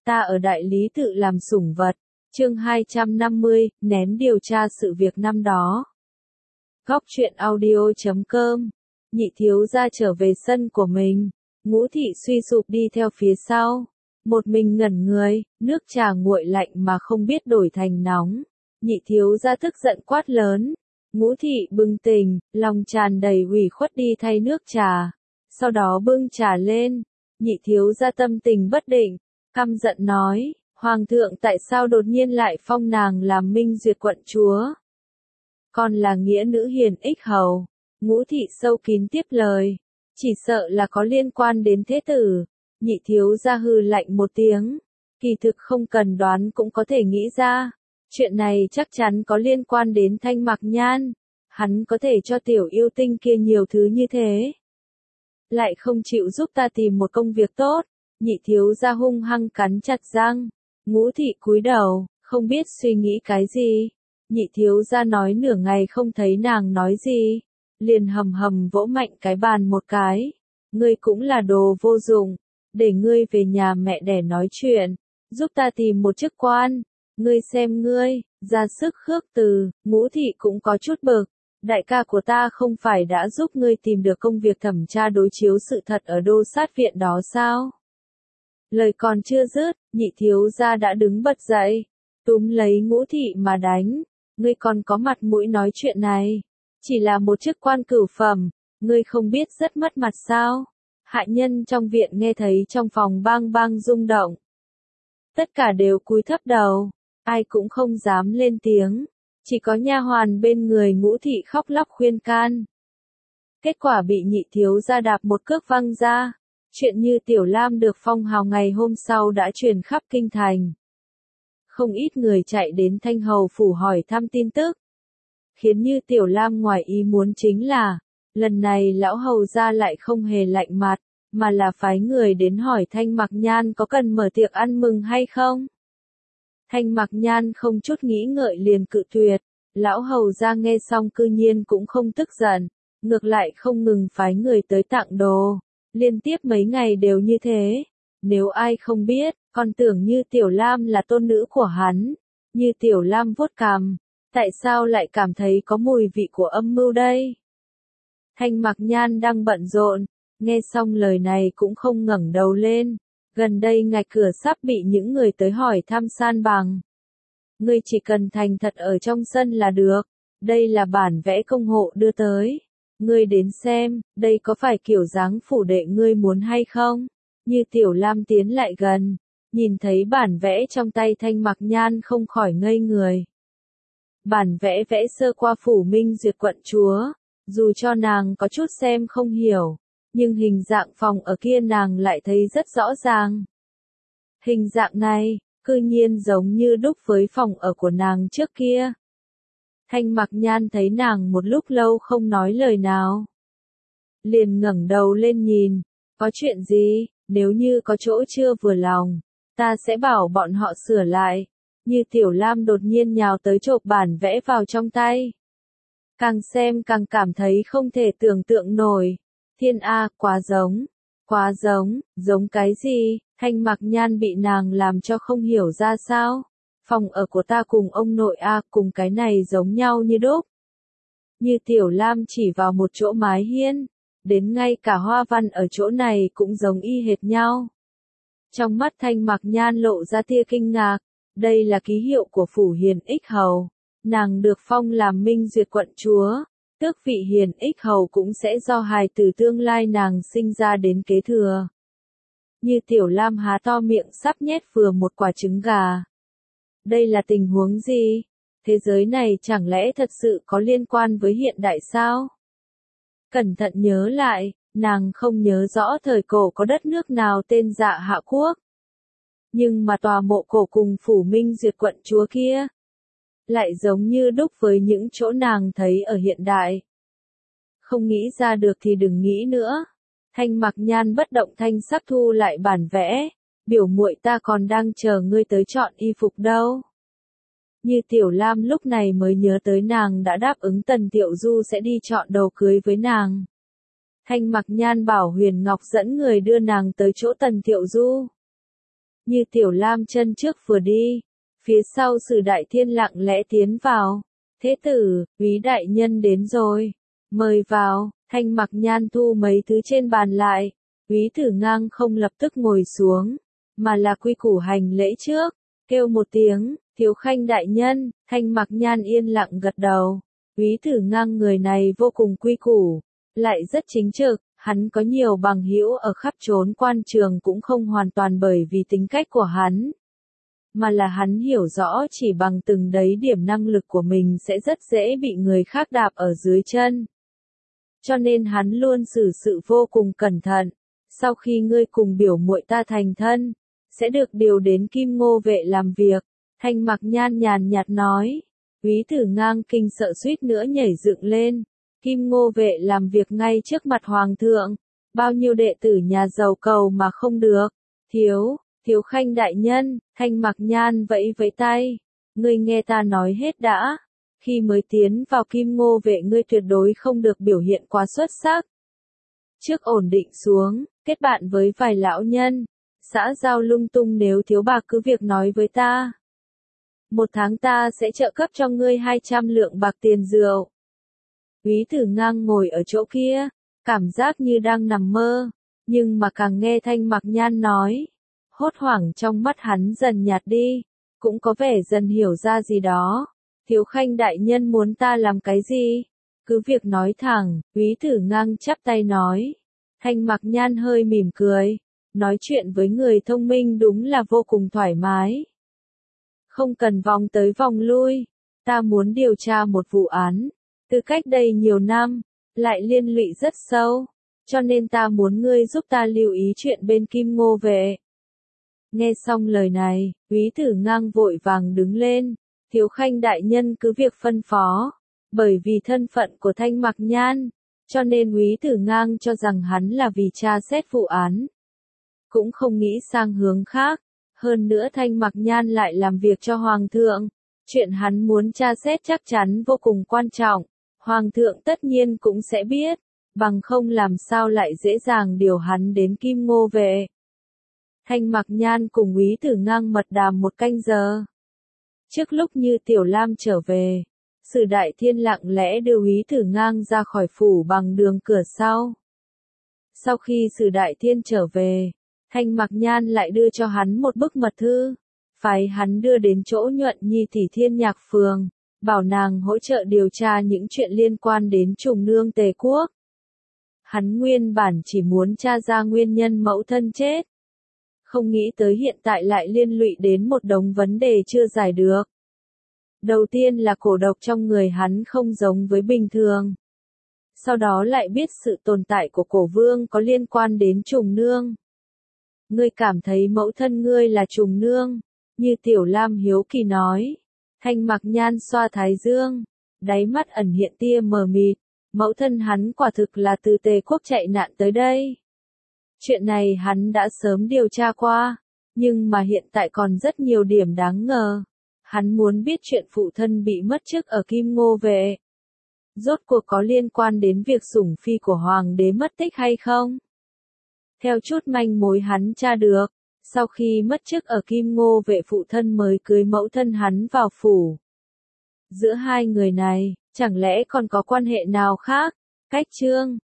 ta ở đại lý tự làm sủng vật. Chương 250, nén điều tra sự việc năm đó. Góc truyện audio.com. Nhị thiếu gia trở về sân của mình, Ngũ thị suy sụp đi theo phía sau. Một mình ngẩn người, nước trà nguội lạnh mà không biết đổi thành nóng. Nhị thiếu gia tức giận quát lớn. Ngũ thị bừng tỉnh, lòng tràn đầy ủy khuất đi thay nước trà. Sau đó bưng trà lên, nhị thiếu gia tâm tình bất định, căm giận nói, Hoàng thượng tại sao đột nhiên lại phong nàng làm Minh Duyệt quận chúa? Con là nghĩa nữ hiền ích hầu. Ngũ thị sâu kín tiếp lời, chỉ sợ là có liên quan đến thế tử. Nhị thiếu gia hừ lạnh một tiếng, kỳ thực không cần đoán cũng có thể nghĩ ra. Chuyện này chắc chắn có liên quan đến Thanh Mặc Nhan. Hắn có thể cho tiểu yêu tinh kia nhiều thứ như thế, lại không chịu giúp ta tìm một công việc tốt. Nhị thiếu gia hung hăng cắn chặt răng. Ngũ thị cúi đầu, không biết suy nghĩ cái gì. Nhị thiếu gia nói nửa ngày không thấy nàng nói gì, liền hầm hầm vỗ mạnh cái bàn một cái. Ngươi cũng là đồ vô dụng, để ngươi về nhà mẹ đẻ nói chuyện, giúp ta tìm một chức quan. Ngươi xem ngươi, ra sức khước từ. Ngũ thị cũng có chút bực. Đại ca của ta không phải đã giúp ngươi tìm được công việc thẩm tra đối chiếu sự thật ở đô sát viện đó sao? Lời còn chưa dứt, nhị thiếu gia đã đứng bật dậy, túm lấy Ngũ thị mà đánh. Ngươi còn có mặt mũi nói chuyện này? Chỉ là một chức quan cửu phẩm, ngươi không biết rất mất mặt sao? Hạ nhân trong viện nghe thấy trong phòng bang bang rung động. Tất cả đều cúi thấp đầu, ai cũng không dám lên tiếng. Chỉ có nha hoàn bên người Ngũ thị khóc lóc khuyên can. Kết quả bị nhị thiếu gia đạp một cước văng ra. Chuyện Như Tiểu Lam được phong hào ngày hôm sau đã truyền khắp kinh thành. Không ít người chạy đến Thanh Hầu phủ hỏi thăm tin tức. Khiến Như Tiểu Lam ngoài ý muốn chính là, lần này lão hầu gia lại không hề lạnh mặt, mà là phái người đến hỏi Thanh Mặc Nhan có cần mở tiệc ăn mừng hay không. Thanh Mặc Nhan không chút nghĩ ngợi liền cự tuyệt. Lão hầu gia nghe xong cư nhiên cũng không tức giận, ngược lại không ngừng phái người tới tặng đồ. Liên tiếp mấy ngày đều như thế. Nếu ai không biết, còn tưởng Như Tiểu Lam là tôn nữ của hắn. Như Tiểu Lam vuốt cằm, tại sao lại cảm thấy có mùi vị của âm mưu đây? Thanh Mặc Nhan đang bận rộn, nghe xong lời này cũng không ngẩng đầu lên. Gần đây ngạch cửa sắp bị những người tới hỏi thăm san bằng. Ngươi chỉ cần thành thật ở trong sân là được. Đây là bản vẽ công hộ đưa tới. Ngươi đến xem, đây có phải kiểu dáng phủ đệ ngươi muốn hay không? Như Tiểu Lam tiến lại gần, nhìn thấy bản vẽ trong tay Thanh Mặc Nhan không khỏi ngây người. Bản vẽ vẽ sơ qua phủ Minh Duyệt quận chúa, dù cho nàng có chút xem không hiểu, nhưng hình dạng phòng ở kia nàng lại thấy rất rõ ràng. Hình dạng này, cư nhiên giống như đúc với phòng ở của nàng trước kia. Thanh Mặc Nhan thấy nàng một lúc lâu không nói lời nào, liền ngẩng đầu lên nhìn. Có chuyện gì? Nếu như có chỗ chưa vừa lòng, ta sẽ bảo bọn họ sửa lại. Như Tiểu Lam đột nhiên nhào tới chộp bản vẽ vào trong tay. Càng xem càng cảm thấy không thể tưởng tượng nổi. Thiên A, quá giống, giống cái gì? Thanh Mặc Nhan bị nàng làm cho không hiểu ra sao. Phòng ở của ta cùng ông nội A cùng cái này giống nhau như đúc. Như Tiểu Lam chỉ vào một chỗ mái hiên, đến ngay cả hoa văn ở chỗ này cũng giống y hệt nhau. Trong mắt Thanh Mặc Nhan lộ ra tia kinh ngạc, đây là ký hiệu của phủ Hiền Ích Hầu. Nàng được phong làm Minh Duyệt quận chúa, tước vị Hiền Ích Hầu cũng sẽ do hài tử tương lai nàng sinh ra đến kế thừa. Như Tiểu Lam há to miệng sắp nhét vừa một quả trứng gà. Đây là tình huống gì? Thế giới này chẳng lẽ thật sự có liên quan với hiện đại sao? Cẩn thận nhớ lại, nàng không nhớ rõ thời cổ có đất nước nào tên Dạ Hạ Quốc. Nhưng mà tòa mộ cổ cùng phủ Minh Duyệt quận chúa kia, lại giống như đúc với những chỗ nàng thấy ở hiện đại. Không nghĩ ra được thì đừng nghĩ nữa. Thanh Mặc Nhan bất động thanh sắc thu lại bản vẽ. Biểu muội ta còn đang chờ ngươi tới chọn y phục đâu. Như Tiểu Lam lúc này mới nhớ tới nàng đã đáp ứng Tần Tiểu Du sẽ đi chọn đồ cưới với nàng. Thanh Mặc Nhan bảo Huyền Ngọc dẫn người đưa nàng tới chỗ Tần Tiểu Du. Như Tiểu Lam chân trước vừa đi, phía sau Sử Đại Thiên lặng lẽ tiến vào. Thế tử, úy đại nhân đến rồi. Mời vào. Thanh Mặc Nhan thu mấy thứ trên bàn lại. Úy Tử Ngang không lập tức ngồi xuống, mà là quy củ hành lễ trước, kêu một tiếng, Thiếu Khanh đại nhân. Thanh Mặc Nhan yên lặng gật đầu. Úy Tử Ngang người này vô cùng quy củ, lại rất chính trực, hắn có nhiều bằng hữu ở khắp trốn quan trường cũng không hoàn toàn bởi vì tính cách của hắn, mà là hắn hiểu rõ chỉ bằng từng đấy điểm năng lực của mình sẽ rất dễ bị người khác đạp ở dưới chân. Cho nên hắn luôn xử sự vô cùng cẩn thận. Sau khi ngươi cùng biểu muội ta thành thân, sẽ được điều đến Kim Ngô vệ làm việc. Thanh Mặc Nhan nhàn nhạt nói. Úy Tử Ngang kinh sợ suýt nữa nhảy dựng lên. Kim Ngô vệ làm việc ngay trước mặt hoàng thượng, bao nhiêu đệ tử nhà giàu cầu mà không được. Thiếu Khanh đại nhân. Thanh Mặc Nhan vẫy vẫy tay. Ngươi nghe ta nói hết đã. Khi mới tiến vào Kim Ngô vệ ngươi tuyệt đối không được biểu hiện quá xuất sắc. Trước ổn định xuống, kết bạn với vài lão nhân, xã giao lung tung, nếu thiếu bạc cứ việc nói với ta. 1 tháng ta sẽ trợ cấp cho ngươi 200 lượng bạc tiền rượu. Úy Tử Ngang ngồi ở chỗ kia, cảm giác như đang nằm mơ, nhưng mà càng nghe Thanh Mặc Nhan nói, hốt hoảng trong mắt hắn dần nhạt đi, cũng có vẻ dần hiểu ra gì đó. Thiếu Khanh đại nhân muốn ta làm cái gì? Cứ việc nói thẳng. Úy Tử Ngang chắp tay nói. Thanh Mặc Nhan hơi mỉm cười. Nói chuyện với người thông minh đúng là vô cùng thoải mái. Không cần vòng tới vòng lui. Ta muốn điều tra một vụ án, từ cách đây nhiều năm, lại liên lụy rất sâu. Cho nên ta muốn ngươi giúp ta lưu ý chuyện bên Kim Ngô vệ. Nghe xong lời này, Úy Tử Ngang vội vàng đứng lên. Thiếu Khanh đại nhân cứ việc phân phó. Bởi vì thân phận của Thanh Mặc Nhan, cho nên Úy Tử Ngang cho rằng hắn là vì tra xét vụ án, cũng không nghĩ sang hướng khác. Hơn nữa Thanh Mặc Nhan lại làm việc cho Hoàng thượng, chuyện hắn muốn tra xét chắc chắn vô cùng quan trọng, Hoàng thượng tất nhiên cũng sẽ biết, bằng không làm sao lại dễ dàng điều hắn đến Kim Ngô vệ. Thanh Mặc Nhan cùng Úy Tử Ngang mật đàm 1 canh giờ. Trước lúc Như Tiểu Lam trở về, Sử Đại Thiên lặng lẽ đưa Úy Tử Ngang ra khỏi phủ bằng đường cửa sau. Sau khi Sử Đại Thiên trở về, Thanh Mặc Nhan lại đưa cho hắn một bức mật thư, phái hắn đưa đến chỗ Nhuận Nhi tỷ Thiên Nhạc Phường, bảo nàng hỗ trợ điều tra những chuyện liên quan đến Trùng Nương Tề Quốc. Hắn nguyên bản chỉ muốn tra ra nguyên nhân mẫu thân chết, không nghĩ tới hiện tại lại liên lụy đến một đống vấn đề chưa giải được. Đầu tiên là cổ độc trong người hắn không giống với bình thường. Sau đó lại biết sự tồn tại của cổ vương có liên quan đến Trùng Nương. Ngươi cảm thấy mẫu thân ngươi là Trùng Nương? Như Tiểu Lam hiếu kỳ nói. Thanh Mặc Nhan xoa thái dương, đáy mắt ẩn hiện tia mờ mịt. Mẫu thân hắn quả thực là từ Tề Quốc chạy nạn tới đây. Chuyện này hắn đã sớm điều tra qua, nhưng mà hiện tại còn rất nhiều điểm đáng ngờ. Hắn muốn biết chuyện phụ thân bị mất chức ở Kim Ngô vệ, rốt cuộc có liên quan đến việc sủng phi của hoàng đế mất tích hay không? Theo chút manh mối hắn tra được, sau khi mất chức ở Kim Ngô vệ phụ thân mới cưới mẫu thân hắn vào phủ. Giữa hai người này, chẳng lẽ còn có quan hệ nào khác? Cách chương